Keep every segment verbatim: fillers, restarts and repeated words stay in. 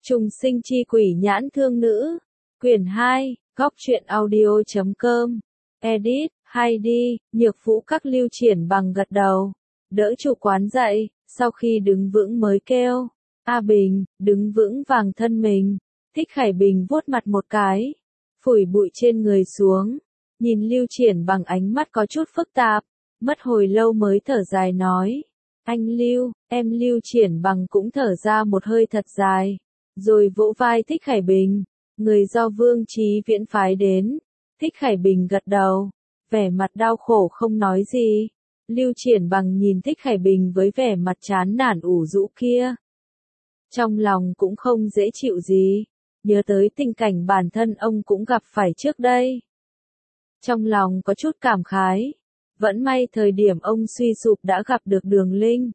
Trùng sinh chi quỷ nhãn thương nữ. Quyển hai, góc truyện audio chấm com. Edit, hay đi, nhược vũ các Lưu Triển Bằng gật đầu. Đỡ chủ quán dậy, sau khi đứng vững mới kêu. A Bình, đứng vững vàng thân mình. Thích Khải Bình vuốt mặt một cái. Phủi bụi trên người xuống. Nhìn Lưu Triển Bằng ánh mắt có chút phức tạp. Mất hồi lâu mới thở dài nói. Anh Lưu, em Lưu Triển Bằng cũng thở ra một hơi thật dài. Rồi vỗ vai Thích Khải Bình. Người do Vương Chí Viễn phái đến. Thích Khải Bình gật đầu. Vẻ mặt đau khổ không nói gì. Lưu Triển Bằng nhìn Thích Khải Bình với vẻ mặt chán nản ủ rũ kia. Trong lòng cũng không dễ chịu gì. Nhớ tới tình cảnh bản thân ông cũng gặp phải trước đây. Trong lòng có chút cảm khái. Vẫn may thời điểm ông suy sụp đã gặp được Đường Linh.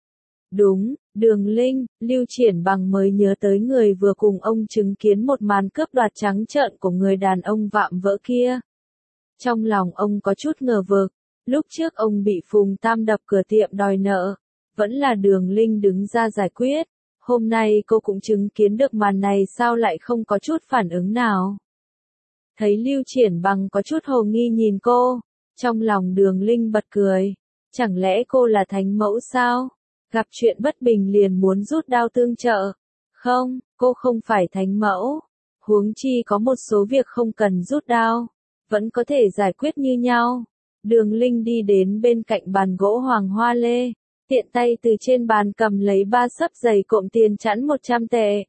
Đúng, Đường Linh, Lưu Triển Bằng mới nhớ tới người vừa cùng ông chứng kiến một màn cướp đoạt trắng trợn của người đàn ông vạm vỡ kia. Trong lòng ông có chút ngờ vực, lúc trước ông bị Phùng Tam đập cửa tiệm đòi nợ, vẫn là Đường Linh đứng ra giải quyết. Hôm nay cô cũng chứng kiến được màn này sao lại không có chút phản ứng nào. Thấy Lưu Triển Bằng có chút hồ nghi nhìn cô, trong lòng Đường Linh bật cười. Chẳng lẽ cô là thánh mẫu sao? Gặp chuyện bất bình liền muốn rút đao tương trợ. Không, cô không phải thánh mẫu. Huống chi có một số việc không cần rút đao, vẫn có thể giải quyết như nhau. Đường Linh đi đến bên cạnh bàn gỗ hoàng hoa lê, tiện tay từ trên bàn cầm lấy ba xấp giày cộm tiền chẵn một trăm tệ.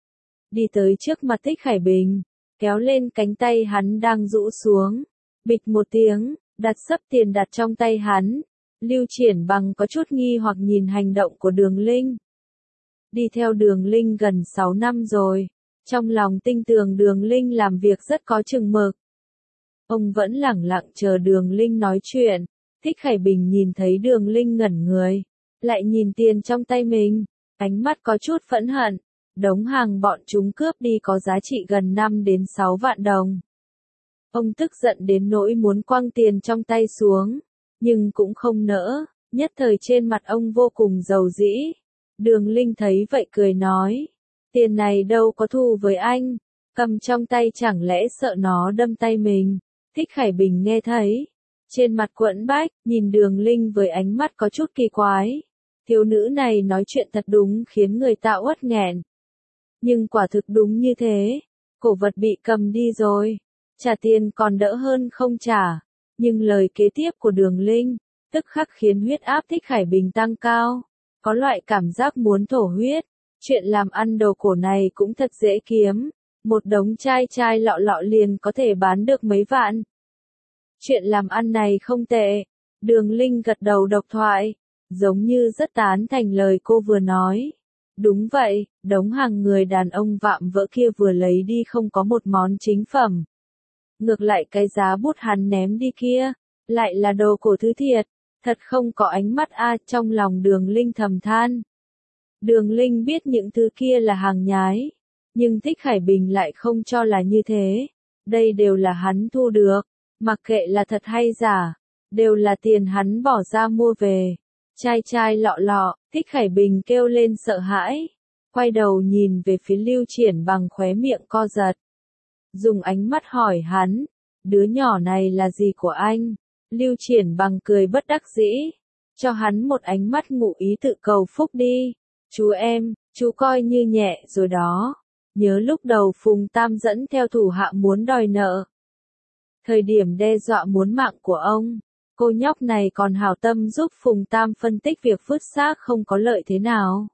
Đi tới trước mặt Thích Khải Bình, kéo lên cánh tay hắn đang rũ xuống. Bịch một tiếng, đặt xấp tiền đặt trong tay hắn. Lưu Triển Bằng có chút nghi hoặc nhìn hành động của Đường Linh. Đi theo Đường Linh gần sáu năm rồi, trong lòng tin tưởng Đường Linh làm việc rất có chừng mực. Ông vẫn lẳng lặng chờ Đường Linh nói chuyện. Thích Khải Bình nhìn thấy Đường Linh ngẩn người, lại nhìn tiền trong tay mình, ánh mắt có chút phẫn hận. Đống hàng bọn chúng cướp đi có giá trị gần năm đến sáu vạn đồng. Ông tức giận đến nỗi muốn quăng tiền trong tay xuống, nhưng cũng không nỡ, nhất thời trên mặt ông vô cùng giàu dĩ. Đường Linh thấy vậy cười nói, tiền này đâu có thù với anh, cầm trong tay chẳng lẽ sợ nó đâm tay mình. Thích Khải Bình nghe thấy, trên mặt quẫn bách, nhìn Đường Linh với ánh mắt có chút kỳ quái. Thiếu nữ này nói chuyện thật đúng khiến người ta uất nghẹn. Nhưng quả thực đúng như thế, cổ vật bị cầm đi rồi, trả tiền còn đỡ hơn không trả. Nhưng lời kế tiếp của Đường Linh, tức khắc khiến huyết áp Thích Khải Bình tăng cao, có loại cảm giác muốn thổ huyết. Chuyện làm ăn đồ cổ này cũng thật dễ kiếm, một đống chai chai lọ lọ liền có thể bán được mấy vạn. Chuyện làm ăn này không tệ. Đường Linh gật đầu độc thoại, giống như rất tán thành lời cô vừa nói. Đúng vậy, đống hàng người đàn ông vạm vỡ kia vừa lấy đi không có một món chính phẩm. Ngược lại cái giá bút hắn ném đi kia, lại là đồ cổ thứ thiệt, thật không có ánh mắt a. Trong lòng Đường Linh thầm than. Đường Linh biết những thứ kia là hàng nhái, nhưng Thích Khải Bình lại không cho là như thế. Đây đều là hắn thu được, mặc kệ là thật hay giả, đều là tiền hắn bỏ ra mua về. Chai chai lọ lọ, Thích Khải Bình kêu lên sợ hãi, quay đầu nhìn về phía Lưu Triển Bằng khóe miệng co giật. Dùng ánh mắt hỏi hắn, đứa nhỏ này là gì của anh? Lưu Triển Bằng cười bất đắc dĩ, cho hắn một ánh mắt ngụ ý tự cầu phúc đi. Chú em, chú coi như nhẹ rồi đó. Nhớ lúc đầu Phùng Tam dẫn theo thủ hạ muốn đòi nợ. Thời điểm đe dọa muốn mạng của ông, cô nhóc này còn hảo tâm giúp Phùng Tam phân tích việc vứt xác không có lợi thế nào.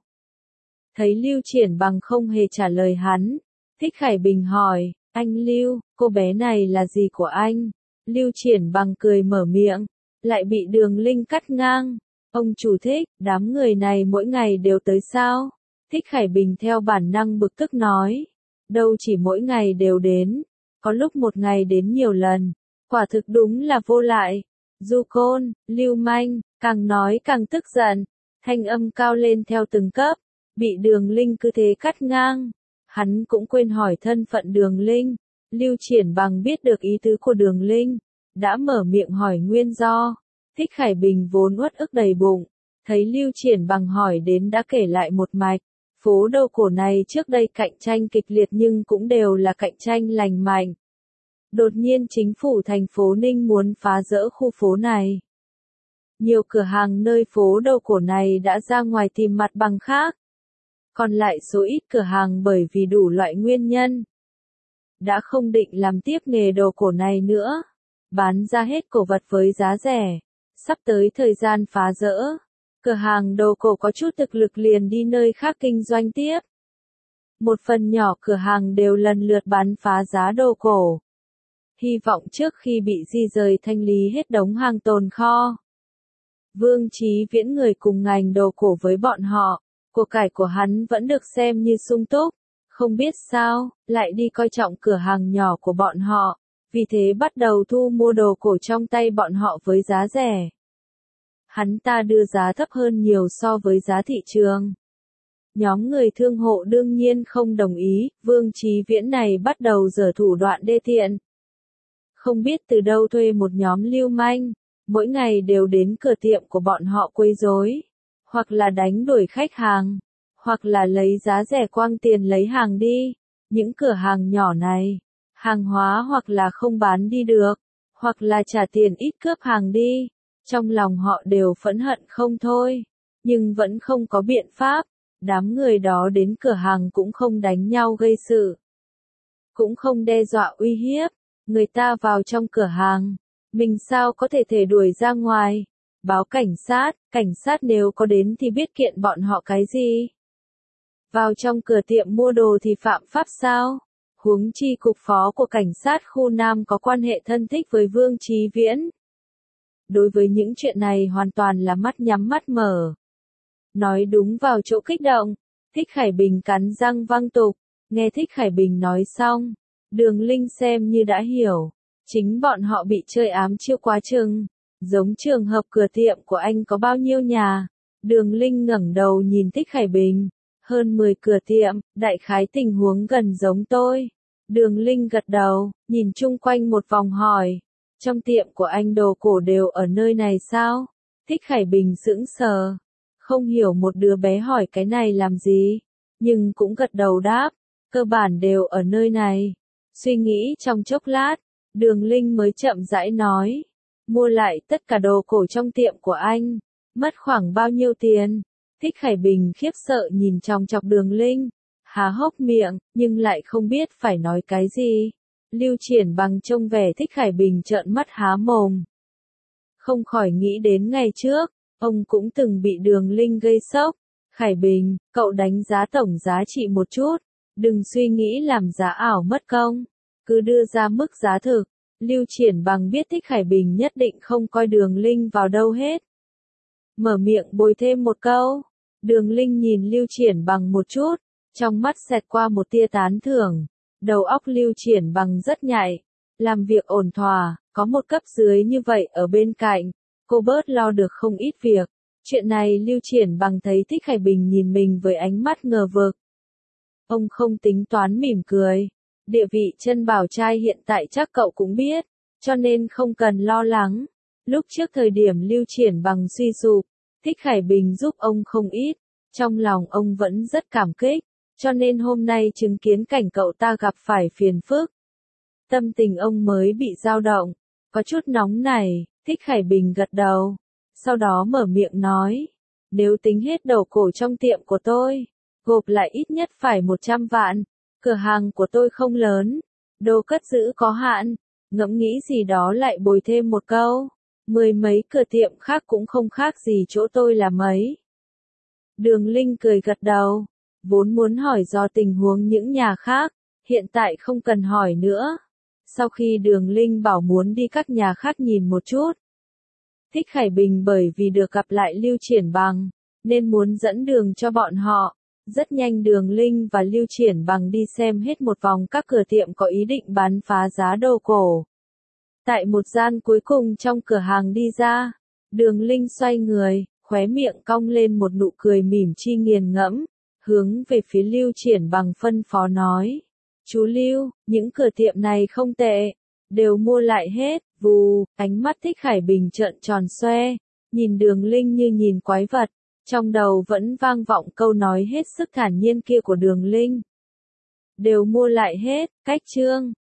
Thấy Lưu Triển Bằng không hề trả lời hắn, Thích Khải Bình hỏi, anh Lưu, cô bé này là gì của anh? Lưu Triển Bằng cười mở miệng, lại bị Đường Linh cắt ngang. Ông chủ Thích, đám người này mỗi ngày đều tới sao? Thích Khải Bình theo bản năng bực tức nói, đâu chỉ mỗi ngày đều đến, có lúc một ngày đến nhiều lần, quả thực đúng là vô lại. Du côn, lưu manh, càng nói càng tức giận, thanh âm cao lên theo từng cấp, bị Đường Linh cứ thế cắt ngang. Hắn cũng quên hỏi thân phận Đường Linh. Lưu Triển Bằng biết được ý tứ của Đường Linh, đã mở miệng hỏi nguyên do. Thích Khải Bình vốn uất ức đầy bụng, thấy Lưu Triển Bằng hỏi đến đã kể lại một mạch. Phố đồ cổ này trước đây cạnh tranh kịch liệt nhưng cũng đều là cạnh tranh lành mạnh. Đột nhiên chính phủ thành phố Ninh muốn phá dỡ khu phố này. Nhiều cửa hàng nơi phố đồ cổ này đã ra ngoài tìm mặt bằng khác. Còn lại số ít cửa hàng bởi vì đủ loại nguyên nhân đã không định làm tiếp nghề đồ cổ này nữa, bán ra hết cổ vật với giá rẻ. Sắp tới thời gian phá dỡ, cửa hàng đồ cổ có chút thực lực liền đi nơi khác kinh doanh tiếp. Một phần nhỏ cửa hàng đều lần lượt bán phá giá đồ cổ. Hy vọng trước khi bị di rời thanh lý hết đống hàng tồn kho. Vương Chí Viễn người cùng ngành đồ cổ với bọn họ, của cải của hắn vẫn được xem như sung túc. Không biết sao, lại đi coi trọng cửa hàng nhỏ của bọn họ, vì thế bắt đầu thu mua đồ cổ trong tay bọn họ với giá rẻ. Hắn ta đưa giá thấp hơn nhiều so với giá thị trường. Nhóm người thương hộ đương nhiên không đồng ý, Vương Chí Viễn này bắt đầu giở thủ đoạn đê tiện. Không biết từ đâu thuê một nhóm lưu manh, mỗi ngày đều đến cửa tiệm của bọn họ quấy rối, hoặc là đánh đuổi khách hàng, hoặc là lấy giá rẻ quăng tiền lấy hàng đi. Những cửa hàng nhỏ này, hàng hóa hoặc là không bán đi được, hoặc là trả tiền ít cướp hàng đi. Trong lòng họ đều phẫn hận không thôi, nhưng vẫn không có biện pháp. Đám người đó đến cửa hàng cũng không đánh nhau gây sự, cũng không đe dọa uy hiếp. Người ta vào trong cửa hàng, mình sao có thể thể đuổi ra ngoài, báo cảnh sát, cảnh sát nếu có đến thì biết kiện bọn họ cái gì. Vào trong cửa tiệm mua đồ thì phạm pháp sao? Huống chi cục phó của cảnh sát khu Nam có quan hệ thân thích với Vương Chí Viễn. Đối với những chuyện này hoàn toàn là mắt nhắm mắt mở. Nói đúng vào chỗ kích động, Thích Khải Bình cắn răng văng tục. Nghe Thích Khải Bình nói xong, Đường Linh xem như đã hiểu. Chính bọn họ bị chơi ám chiêu quá chừng. Giống trường hợp cửa tiệm của anh có bao nhiêu nhà. Đường Linh ngẩng đầu nhìn Thích Khải Bình. Hơn mười cửa tiệm, đại khái tình huống gần giống tôi. Đường Linh gật đầu, nhìn chung quanh một vòng hỏi. Trong tiệm của anh đồ cổ đều ở nơi này sao? Thích Khải Bình sững sờ. Không hiểu một đứa bé hỏi cái này làm gì. Nhưng cũng gật đầu đáp. Cơ bản đều ở nơi này. Suy nghĩ trong chốc lát. Đường Linh mới chậm rãi nói. Mua lại tất cả đồ cổ trong tiệm của anh. Mất khoảng bao nhiêu tiền? Thích Khải Bình khiếp sợ nhìn chòng chọc Đường Linh. Há hốc miệng, nhưng lại không biết phải nói cái gì. Lưu Triển Bằng trông vẻ Thích Khải Bình trợn mắt há mồm. Không khỏi nghĩ đến ngày trước, ông cũng từng bị Đường Linh gây sốc. Khải Bình, cậu đánh giá tổng giá trị một chút. Đừng suy nghĩ làm giá ảo mất công. Cứ đưa ra mức giá thực. Lưu Triển Bằng biết Thích Khải Bình nhất định không coi Đường Linh vào đâu hết. Mở miệng bồi thêm một câu. Đường Linh nhìn Lưu Triển Bằng một chút. Trong mắt xẹt qua một tia tán thưởng. Đầu óc Lưu Triển Bằng rất nhạy. Làm việc ổn thỏa, có một cấp dưới như vậy ở bên cạnh. Cô bớt lo được không ít việc. Chuyện này Lưu Triển Bằng thấy Thích Khải Bình nhìn mình với ánh mắt ngờ vực. Ông không tính toán mỉm cười. Địa vị Trân Bảo trai hiện tại chắc cậu cũng biết. Cho nên không cần lo lắng. Lúc trước thời điểm Lưu Triển Bằng suy sụp, Thích Khải Bình giúp ông không ít. Trong lòng ông vẫn rất cảm kích. Cho nên hôm nay chứng kiến cảnh cậu ta gặp phải phiền phức. Tâm tình ông mới bị dao động. Có chút nóng này, Thích Khải Bình gật đầu. Sau đó mở miệng nói. Nếu tính hết đồ cổ trong tiệm của tôi, gộp lại ít nhất phải một trăm vạn. Cửa hàng của tôi không lớn. Đồ cất giữ có hạn. Ngẫm nghĩ gì đó lại bồi thêm một câu. Mười mấy cửa tiệm khác cũng không khác gì chỗ tôi là mấy. Đường Linh cười gật đầu. Vốn muốn hỏi do tình huống những nhà khác. Hiện tại không cần hỏi nữa. Sau khi Đường Linh bảo muốn đi các nhà khác nhìn một chút. Thích Khải Bình bởi vì được gặp lại Lưu Triển Bằng, nên muốn dẫn đường cho bọn họ. Rất nhanh Đường Linh và Lưu Triển Bằng đi xem hết một vòng các cửa tiệm có ý định bán phá giá đồ cổ. Tại một gian cuối cùng trong cửa hàng đi ra, Đường Linh xoay người, khóe miệng cong lên một nụ cười mỉm chi nghiền ngẫm, hướng về phía Lưu Triển Bằng phân phó nói. Chú Lưu, những cửa tiệm này không tệ, đều mua lại hết. Vù, ánh mắt Thích Khải Bình trợn tròn xoe, nhìn Đường Linh như nhìn quái vật. Trong đầu vẫn vang vọng câu nói hết sức thản nhiên kia của Đường Linh. Đều mua lại hết, cách chương.